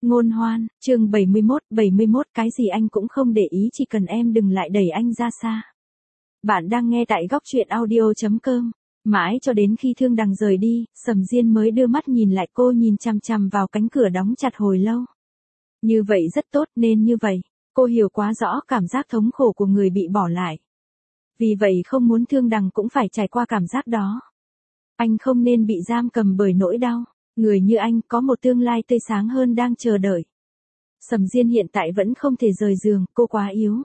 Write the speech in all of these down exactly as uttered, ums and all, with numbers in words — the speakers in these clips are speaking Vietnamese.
Ngôn hoan, chương bảy mươi mốt, bảy mươi mốt cái gì anh cũng không để ý chỉ cần em đừng lại đẩy anh ra xa. Bạn đang nghe tại góc truyện audio chấm com. Mãi cho đến khi Thương Đằng rời đi, Sầm Diên mới đưa mắt nhìn lại cô nhìn chằm chằm vào cánh cửa đóng chặt hồi lâu. Như vậy rất tốt nên như vậy, cô hiểu quá rõ cảm giác thống khổ của người bị bỏ lại. Vì vậy không muốn Thương Đằng cũng phải trải qua cảm giác đó. Anh không nên bị giam cầm bởi nỗi đau. Người như anh có một tương lai tươi sáng hơn đang chờ đợi. Sầm Diên hiện tại vẫn không thể rời giường, cô quá yếu.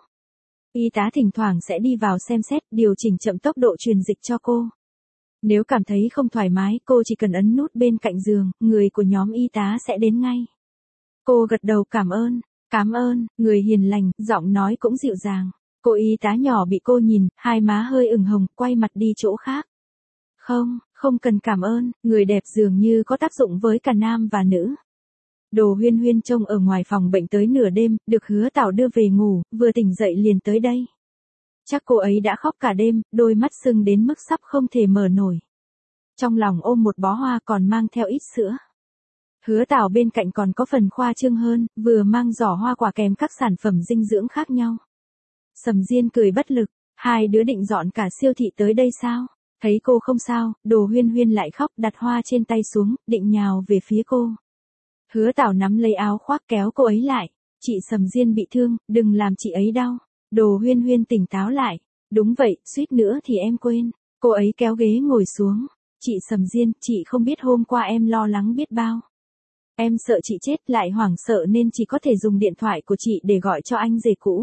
Y tá thỉnh thoảng sẽ đi vào xem xét, điều chỉnh chậm tốc độ truyền dịch cho cô. Nếu cảm thấy không thoải mái, cô chỉ cần ấn nút bên cạnh giường, người của nhóm y tá sẽ đến ngay. Cô gật đầu cảm ơn, cảm ơn, người hiền lành, giọng nói cũng dịu dàng. Cô y tá nhỏ bị cô nhìn, hai má hơi ửng hồng, quay mặt đi chỗ khác. Không, không cần cảm ơn, người đẹp dường như có tác dụng với cả nam và nữ. Đồ Huyên Huyên trông ở ngoài phòng bệnh tới nửa đêm, được Hứa Tảo đưa về ngủ, vừa tỉnh dậy liền tới đây. Chắc cô ấy đã khóc cả đêm, đôi mắt sưng đến mức sắp không thể mở nổi. Trong lòng ôm một bó hoa còn mang theo ít sữa. Hứa Tảo bên cạnh còn có phần khoa trương hơn, vừa mang giỏ hoa quả kèm các sản phẩm dinh dưỡng khác nhau. Sầm Diên cười bất lực, hai đứa định dọn cả siêu thị tới đây sao? Thấy cô không sao, Đồ Huyên Huyên lại khóc đặt hoa trên tay xuống, định nhào về phía cô. Hứa Tảo nắm lấy áo khoác kéo cô ấy lại. Chị Sầm Diên bị thương, đừng làm chị ấy đau. Đồ Huyên Huyên tỉnh táo lại. Đúng vậy, suýt nữa thì em quên. Cô ấy kéo ghế ngồi xuống. Chị Sầm Diên, chị không biết hôm qua em lo lắng biết bao. Em sợ chị chết lại hoảng sợ nên chỉ có thể dùng điện thoại của chị để gọi cho anh rể cũ.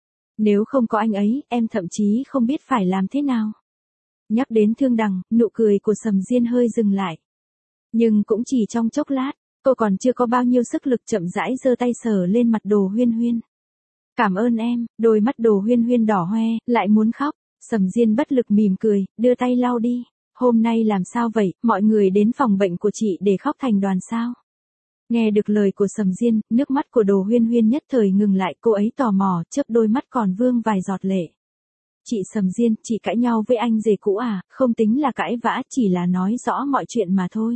Nếu không có anh ấy, em thậm chí không biết phải làm thế nào. Nhắc đến Thương Đằng, nụ cười của Sầm Diên hơi dừng lại. Nhưng cũng chỉ trong chốc lát, cô còn chưa có bao nhiêu sức lực chậm rãi giơ tay sờ lên mặt Đồ Huyên Huyên. Cảm ơn em, đôi mắt Đồ Huyên Huyên đỏ hoe, lại muốn khóc. Sầm Diên bất lực mỉm cười, đưa tay lau đi. Hôm nay làm sao vậy, mọi người đến phòng bệnh của chị để khóc thành đoàn sao? Nghe được lời của Sầm Diên, nước mắt của Đồ Huyên Huyên nhất thời ngừng lại, cô ấy tò mò, chớp đôi mắt còn vương vài giọt lệ. Chị Sầm Diên, chị cãi nhau với anh rể cũ à? Không tính là cãi vã, chỉ là nói rõ mọi chuyện mà thôi.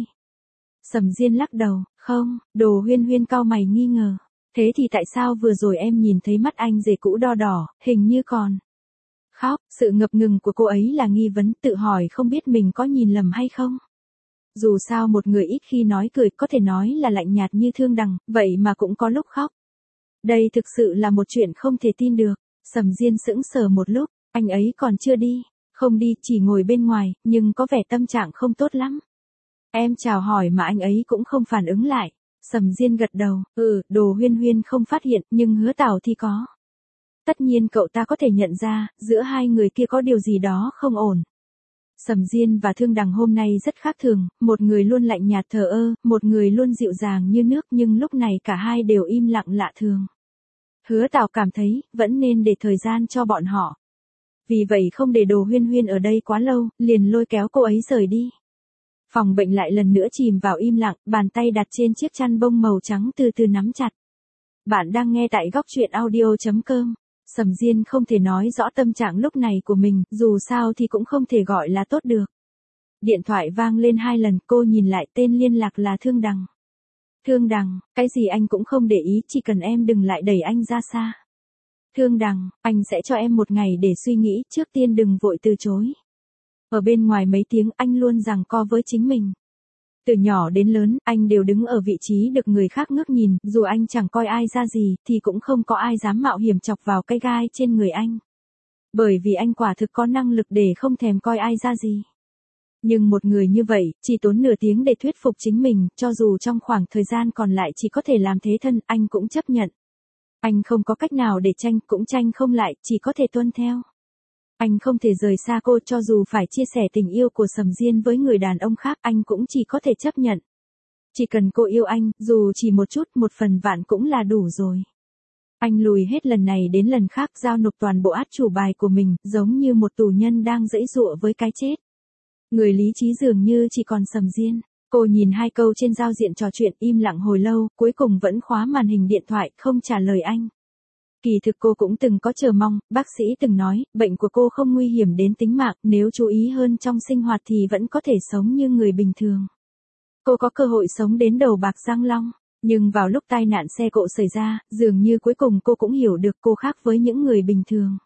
Sầm Diên lắc đầu, không. Đồ Huyên Huyên cau mày nghi ngờ. Thế thì tại sao vừa rồi em nhìn thấy mắt anh rể cũ đo đỏ, hình như còn khóc? Sự ngập ngừng của cô ấy là nghi vấn, tự hỏi không biết mình có nhìn lầm hay không. Dù sao một người ít khi nói cười có thể nói là lạnh nhạt như Thương Đằng, vậy mà cũng có lúc khóc. Đây thực sự là một chuyện không thể tin được. Sầm Diên sững sờ một lúc, anh ấy còn chưa đi. Không đi, chỉ ngồi bên ngoài, nhưng có vẻ tâm trạng không tốt lắm. Em chào hỏi mà anh ấy cũng không phản ứng lại. Sầm Diên gật đầu, ừ, Đồ Huyên Huyên không phát hiện, nhưng Hứa Tảo thì có. Tất nhiên cậu ta có thể nhận ra, giữa hai người kia có điều gì đó không ổn. Sầm Diên và Thương Đằng hôm nay rất khác thường, một người luôn lạnh nhạt thờ ơ, một người luôn dịu dàng như nước, nhưng lúc này cả hai đều im lặng lạ thường. Hứa Tảo cảm thấy, vẫn nên để thời gian cho bọn họ. Vì vậy không để Đồ Huyên Huyên ở đây quá lâu, liền lôi kéo cô ấy rời đi. Phòng bệnh lại lần nữa chìm vào im lặng, bàn tay đặt trên chiếc chăn bông màu trắng từ từ nắm chặt. Bạn đang nghe tại góc truyện audio chấm com. Sầm Diên không thể nói rõ tâm trạng lúc này của mình, dù sao thì cũng không thể gọi là tốt được. Điện thoại vang lên hai lần, cô nhìn lại tên liên lạc là Thương Đằng. Thương Đằng, cái gì anh cũng không để ý, chỉ cần em đừng lại đẩy anh ra xa. Thương Đằng, anh sẽ cho em một ngày để suy nghĩ, trước tiên đừng vội từ chối. Ở bên ngoài mấy tiếng anh luôn giằng co với chính mình. Từ nhỏ đến lớn, anh đều đứng ở vị trí được người khác ngước nhìn, dù anh chẳng coi ai ra gì, thì cũng không có ai dám mạo hiểm chọc vào cái gai trên người anh. Bởi vì anh quả thực có năng lực để không thèm coi ai ra gì. Nhưng một người như vậy, chỉ tốn nửa tiếng để thuyết phục chính mình, cho dù trong khoảng thời gian còn lại chỉ có thể làm thế thân, anh cũng chấp nhận. Anh không có cách nào để tranh, cũng tranh không lại, chỉ có thể tuân theo. Anh không thể rời xa cô, cho dù phải chia sẻ tình yêu của Sầm Diên với người đàn ông khác, anh cũng chỉ có thể chấp nhận. Chỉ cần cô yêu anh, dù chỉ một chút, một phần vạn cũng là đủ rồi. Anh lùi hết lần này đến lần khác, giao nộp toàn bộ át chủ bài của mình, giống như một tù nhân đang giãy giụa với cái chết. Người lý trí dường như chỉ còn Sầm Diên. Cô nhìn hai câu trên giao diện trò chuyện im lặng hồi lâu, cuối cùng vẫn khóa màn hình điện thoại, không trả lời anh. Kỳ thực cô cũng từng có chờ mong, bác sĩ từng nói, bệnh của cô không nguy hiểm đến tính mạng, nếu chú ý hơn trong sinh hoạt thì vẫn có thể sống như người bình thường. Cô có cơ hội sống đến đầu bạc răng long. Nhưng vào lúc tai nạn xe cộ xảy ra, dường như cuối cùng cô cũng hiểu được cô khác với những người bình thường.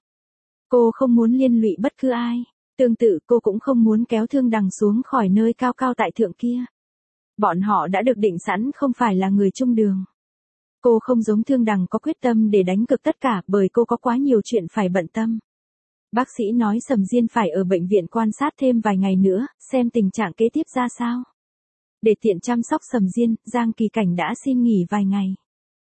Cô không muốn liên lụy bất cứ ai. Tương tự cô cũng không muốn kéo Thương Đằng xuống khỏi nơi cao cao tại thượng kia. Bọn họ đã được định sẵn không phải là người chung đường. Cô không giống Thương Đằng có quyết tâm để đánh cực tất cả bởi cô có quá nhiều chuyện phải bận tâm. Bác sĩ nói Sầm Diên phải ở bệnh viện quan sát thêm vài ngày nữa, xem tình trạng kế tiếp ra sao. Để tiện chăm sóc Sầm Diên, Giang Kỳ Cảnh đã xin nghỉ vài ngày.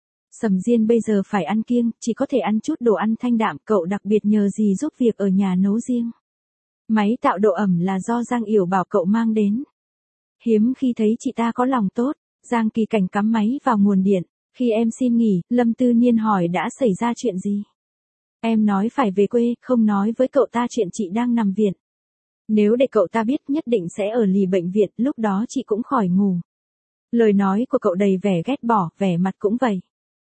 Sầm Diên bây giờ phải ăn kiêng, chỉ có thể ăn chút đồ ăn thanh đạm, cậu đặc biệt nhờ dì giúp việc ở nhà nấu riêng. Máy tạo độ ẩm là do Giang Yểu bảo cậu mang đến. Hiếm khi thấy chị ta có lòng tốt, Giang Kỳ Cảnh cắm máy vào nguồn điện. Khi em xin nghỉ, Lâm Tư Niên hỏi đã xảy ra chuyện gì. Em nói phải về quê, không nói với cậu ta chuyện chị đang nằm viện. Nếu để cậu ta biết nhất định sẽ ở lì bệnh viện, lúc đó chị cũng khỏi ngủ. Lời nói của cậu đầy vẻ ghét bỏ, vẻ mặt cũng vậy.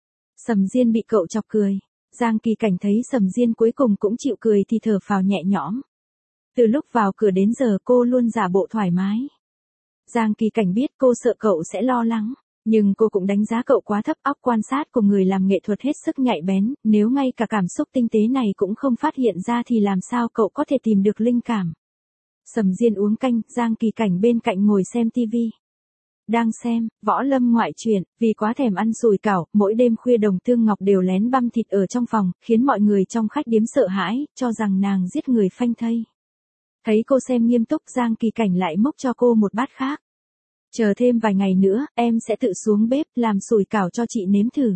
Sầm Diên bị cậu chọc cười. Giang Kỳ Cảnh thấy Sầm Diên cuối cùng cũng chịu cười thì thở phào nhẹ nhõm. Từ lúc vào cửa đến giờ cô luôn giả bộ thoải mái. Giang Kỳ Cảnh biết cô sợ cậu sẽ lo lắng. Nhưng cô cũng đánh giá cậu quá thấp, óc quan sát của người làm nghệ thuật hết sức nhạy bén, nếu ngay cả cảm xúc tinh tế này cũng không phát hiện ra thì làm sao cậu có thể tìm được linh cảm. Sầm Diên uống canh, Giang Kỳ Cảnh bên cạnh ngồi xem tivi. Đang xem, Võ Lâm ngoại truyện, vì quá thèm ăn sủi cảo, mỗi đêm khuya Đồng Thương Ngọc đều lén băm thịt ở trong phòng, khiến mọi người trong khách điếm sợ hãi, cho rằng nàng giết người phanh thây. Thấy cô xem nghiêm túc, Giang Kỳ Cảnh lại múc cho cô một bát khác. Chờ thêm vài ngày nữa, em sẽ tự xuống bếp, làm sủi cảo cho chị nếm thử.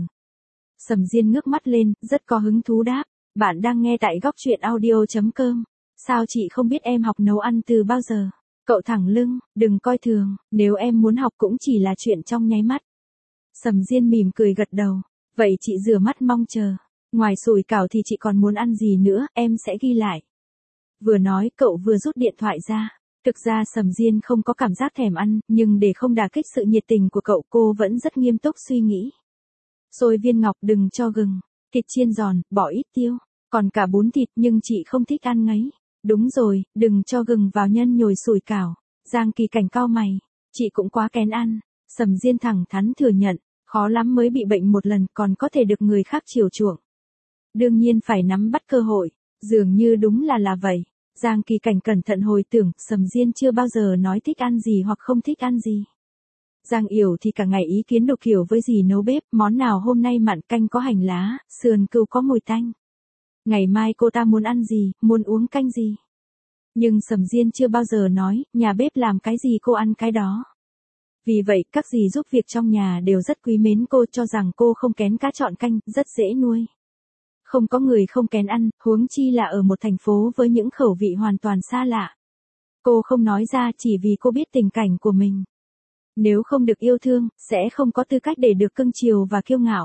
Sầm Diên ngước mắt lên, rất có hứng thú đáp. Bạn đang nghe tại góc truyện audio chấm com. Sao chị không biết em học nấu ăn từ bao giờ? Cậu thẳng lưng, đừng coi thường, nếu em muốn học cũng chỉ là chuyện trong nháy mắt. Sầm Diên mỉm cười gật đầu. Vậy chị rửa mắt mong chờ. Ngoài sủi cảo thì chị còn muốn ăn gì nữa, em sẽ ghi lại. Vừa nói cậu vừa rút điện thoại ra. Thực ra Sầm Diên không có cảm giác thèm ăn, nhưng để không đả kích sự nhiệt tình của cậu cô vẫn rất nghiêm túc suy nghĩ. Xôi viên ngọc đừng cho gừng, thịt chiên giòn, bỏ ít tiêu, còn cả bún thịt nhưng chị không thích ăn ngấy. Đúng rồi, đừng cho gừng vào nhân nhồi sủi cảo. Giang Kỳ Cảnh cau mày, chị cũng quá kén ăn. Sầm Diên thẳng thắn thừa nhận, khó lắm mới bị bệnh một lần còn có thể được người khác chiều chuộng. Đương nhiên phải nắm bắt cơ hội, dường như đúng là là vậy. Giang Kỳ Cảnh cẩn thận hồi tưởng, Sầm Diên chưa bao giờ nói thích ăn gì hoặc không thích ăn gì. Giang Yểu thì cả ngày ý kiến đủ kiểu với dì nấu bếp, món nào hôm nay mặn canh có hành lá, sườn cừu có mùi tanh. Ngày mai cô ta muốn ăn gì, muốn uống canh gì. Nhưng Sầm Diên chưa bao giờ nói, nhà bếp làm cái gì cô ăn cái đó. Vì vậy, các dì giúp việc trong nhà đều rất quý mến cô, cho rằng cô không kén cá chọn canh, rất dễ nuôi. Không có người không kén ăn, huống chi là ở một thành phố với những khẩu vị hoàn toàn xa lạ. Cô không nói ra chỉ vì cô biết tình cảnh của mình. Nếu không được yêu thương, sẽ không có tư cách để được cưng chiều và kiêu ngạo.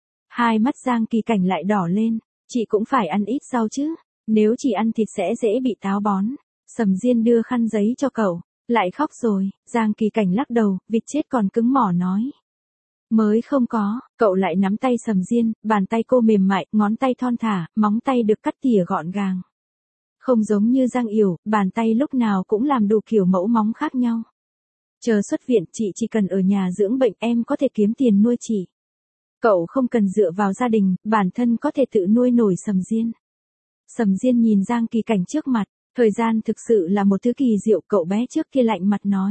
Hai mắt Giang Kỳ Cảnh lại đỏ lên, chị cũng phải ăn ít rau chứ, nếu chỉ ăn thịt sẽ dễ bị táo bón. Sầm Diên đưa khăn giấy cho cậu, lại khóc rồi, Giang Kỳ Cảnh lắc đầu, vịt chết còn cứng mỏ nói. Mới không có, cậu lại nắm tay Sầm Diên, bàn tay cô mềm mại, ngón tay thon thả, móng tay được cắt tỉa gọn gàng. Không giống như Giang Yểu, bàn tay lúc nào cũng làm đủ kiểu mẫu móng khác nhau. Chờ xuất viện, chị chỉ cần ở nhà dưỡng bệnh, em có thể kiếm tiền nuôi chị. Cậu không cần dựa vào gia đình, bản thân có thể tự nuôi nổi Sầm Diên. Sầm Diên nhìn Giang Kỳ Cảnh trước mặt, thời gian thực sự là một thứ kỳ diệu, cậu bé trước kia lạnh mặt nói.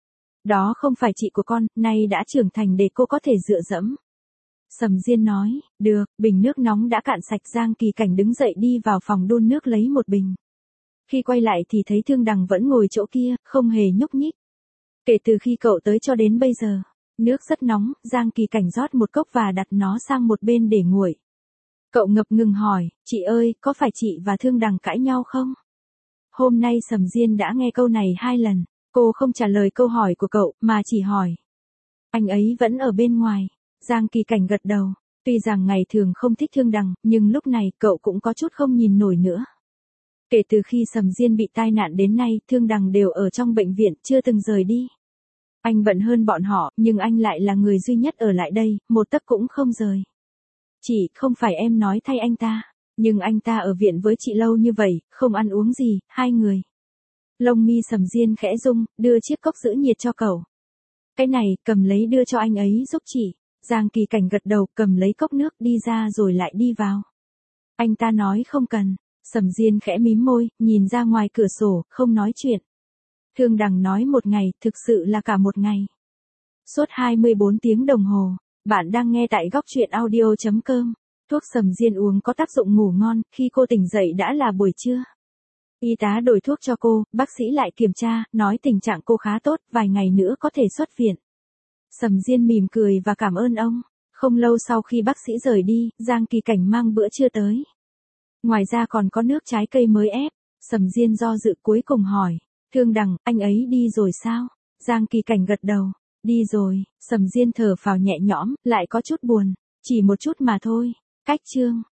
Đó không phải chị của con, nay đã trưởng thành để cô có thể dựa dẫm. Sầm Diên nói, được, bình nước nóng đã cạn sạch. Giang Kỳ Cảnh đứng dậy đi vào phòng đun nước lấy một bình. Khi quay lại thì thấy Thương Đằng vẫn ngồi chỗ kia, không hề nhúc nhích. Kể từ khi cậu tới cho đến bây giờ, nước rất nóng, Giang Kỳ Cảnh rót một cốc và đặt nó sang một bên để nguội. Cậu ngập ngừng hỏi, chị ơi, có phải chị và Thương Đằng cãi nhau không? Hôm nay Sầm Diên đã nghe câu này hai lần, cô không trả lời câu hỏi của cậu, mà chỉ hỏi. Anh ấy vẫn ở bên ngoài. Giang Kỳ Cảnh gật đầu, tuy rằng ngày thường không thích Thương Đằng, nhưng lúc này cậu cũng có chút không nhìn nổi nữa. Kể từ khi Sầm Diên bị tai nạn đến nay, Thương Đằng đều ở trong bệnh viện, chưa từng rời đi. Anh bận hơn bọn họ, nhưng anh lại là người duy nhất ở lại đây, một tấc cũng không rời. Chị, không phải em nói thay anh ta, nhưng anh ta ở viện với chị lâu như vậy, không ăn uống gì, hai người. Lông mi Sầm Diên khẽ rung, đưa chiếc cốc giữ nhiệt cho cậu. Cái này, cầm lấy đưa cho anh ấy giúp chị. Giang Kỳ Cảnh gật đầu, cầm lấy cốc nước đi ra rồi lại đi vào. Anh ta nói không cần. Sầm Diên khẽ mím môi, nhìn ra ngoài cửa sổ, không nói chuyện. Thương Đằng nói một ngày, thực sự là cả một ngày. Suốt hai mươi bốn tiếng đồng hồ, bạn đang nghe tại góc truyện audio chấm com. Thuốc Sầm Diên uống có tác dụng ngủ ngon, khi cô tỉnh dậy đã là buổi trưa. Y tá đổi thuốc cho cô, bác sĩ lại kiểm tra, nói tình trạng cô khá tốt, vài ngày nữa có thể xuất viện. Sầm Diên mỉm cười và cảm ơn ông. Không lâu sau khi bác sĩ rời đi, Giang Kỳ Cảnh mang bữa trưa tới. Ngoài ra còn có nước trái cây mới ép. Sầm Diên do dự cuối cùng hỏi. Thương Đằng, anh ấy đi rồi sao? Giang Kỳ Cảnh gật đầu. Đi rồi. Sầm Diên thở phào nhẹ nhõm, lại có chút buồn. Chỉ một chút mà thôi. Cách chương.